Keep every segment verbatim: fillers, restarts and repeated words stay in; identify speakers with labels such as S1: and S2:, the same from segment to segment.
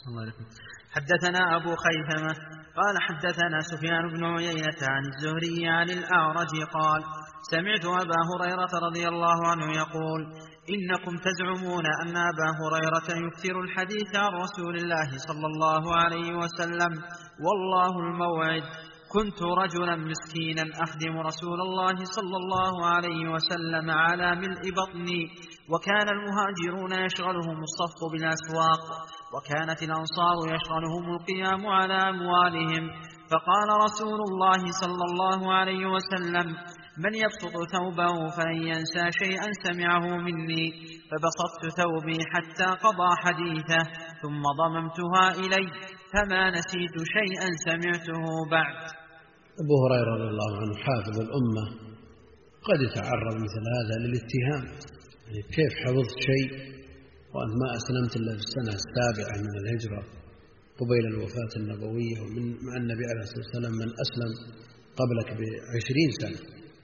S1: الله عليكم. حدثنا أبو خيثمة قال حدثنا سفيان بن عيينة عن الزهري عن الأعرج قال سمعت أبا هريرة رضي الله عنه يقول إنكم تزعمون أن أبا هريرة يكثر الحديث عن رسول الله صلى الله عليه وسلم والله الموعد كنت رجلا مسكينا أخدم رسول الله صلى الله عليه وسلم على ملء بطني وكان المهاجرون يشغلهم الصف بالأسواق وكانت الأنصار يشغلهم القيام على أموالهم فقال رسول الله صلى الله عليه وسلم من يبسط ثوبه فلن ينسى شيئا سمعه مني فبسطت ثوبي حتى قضى حديثه ثم ضممتها إلي فما نسيت شيئا سمعته بعد.
S2: أبو هريرة رضي الله عنه حافظ الأمة قد يتعرض مثل هذا للاتهام، يعني كيف حفظت شيء وأنت ما أسلمت إلا في السنة السابعة من الهجرة قبيل الوفاة النبوية، ومن مع النبي عليه الصلاة والسلام من أسلم قبلك بعشرين سنة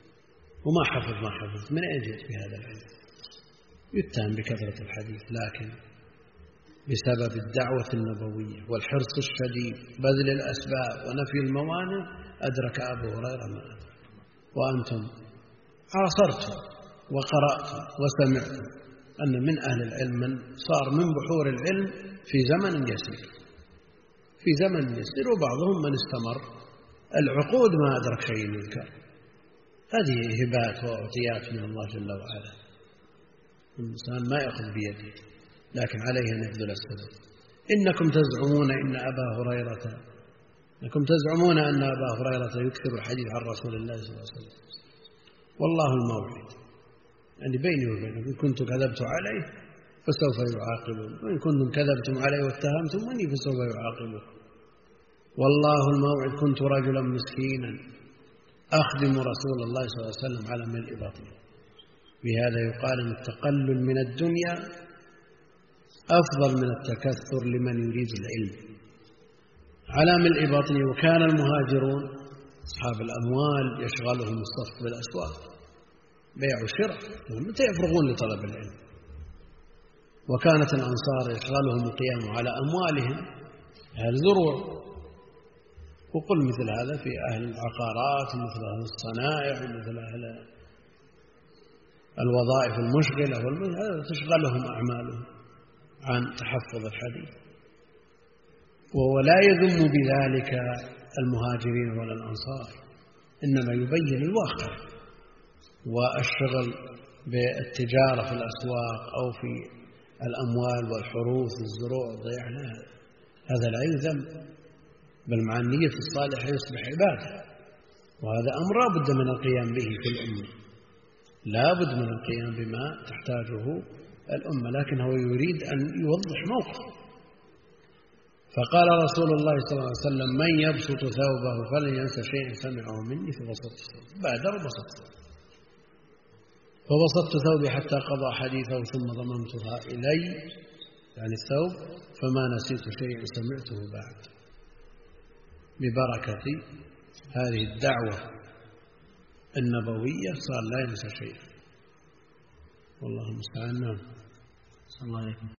S2: وما حفظ ما حفظ، من أين جئت بهذا العلم؟ يتهم بكثرة الحديث، لكن بسبب الدعوة النبوية والحرص الشديد بذل الأسباب ونفي الموانع أدرك أبو هريرة ما أدرك، وأنتم عاصرتم وقرأتم وسمعتم أن من أهل العلم من صار من بحور العلم في زمن يسير في زمن يسير وبعضهم من استمر العقود ما أدرك شيء يذكر. هذه هبات وأعطيات من الله جل وعلا، الإنسان ما يأخذ بيده لكن عليه أن يبذل السبب. إنكم تزعمون إن أبا هريرة إنكم تزعمون أن أبا هريرة يكثر الحديث عن رسول الله صلى الله عليه وسلم والله الموعد، يعني بيني وبينكم إن كنت كذبت عليه فسوف يعاقبون وإن كنتم كذبتم عليه واتهمتموني فسوف يعاقبون. والله الموعد كنت رجلا مسكينا أخدم رسول الله صلى الله عليه وسلم على ملء بطنه. بهذا يقال أن التقلل من الدنيا أفضل من التكثر لمن يريد العلم على ملء بطنه. وكان المهاجرون أصحاب الأموال يشغلهم الصف بالأسواق بيع وشراء متى يفرغون لطلب العلم، وكانت الأنصار يشغلهم القيام على أموالهم هذا ذروع. وقل مثل هذا في أهل العقارات مثل أهل الصنائع مثل أهل الوظائف المشغلة هذا تشغلهم أعمالهم عن تحفظ الحديث. ولا يذم بذلك المهاجرين ولا الأنصار، إنما يبين الواقع والشغل بالتجارة في الأسواق أو في الأموال والحروث والزروع ضيع هذا لا يذم، بل مع النية الصالحة يصبح عبادة، وهذا أمر لا بد من القيام به في الأمة، لا بد من القيام بما تحتاجه الأمة، لكن هو يريد أن يوضح موقف. فقال رسول الله صلى الله عليه وسلم من يبسط ثوبه فلن ينسى شيئا سمعه مني فبسطت ثوبه، بادر وبسطت فبسطت ثوبي حتى قضى حديثه ثم ضممتها إلي يعني الثوب فما نسيت شيئا سمعته بعد. ببركة هذه الدعوة النبوية صار لا ينسى شيئا، والله المستعان.
S1: الله عليكم.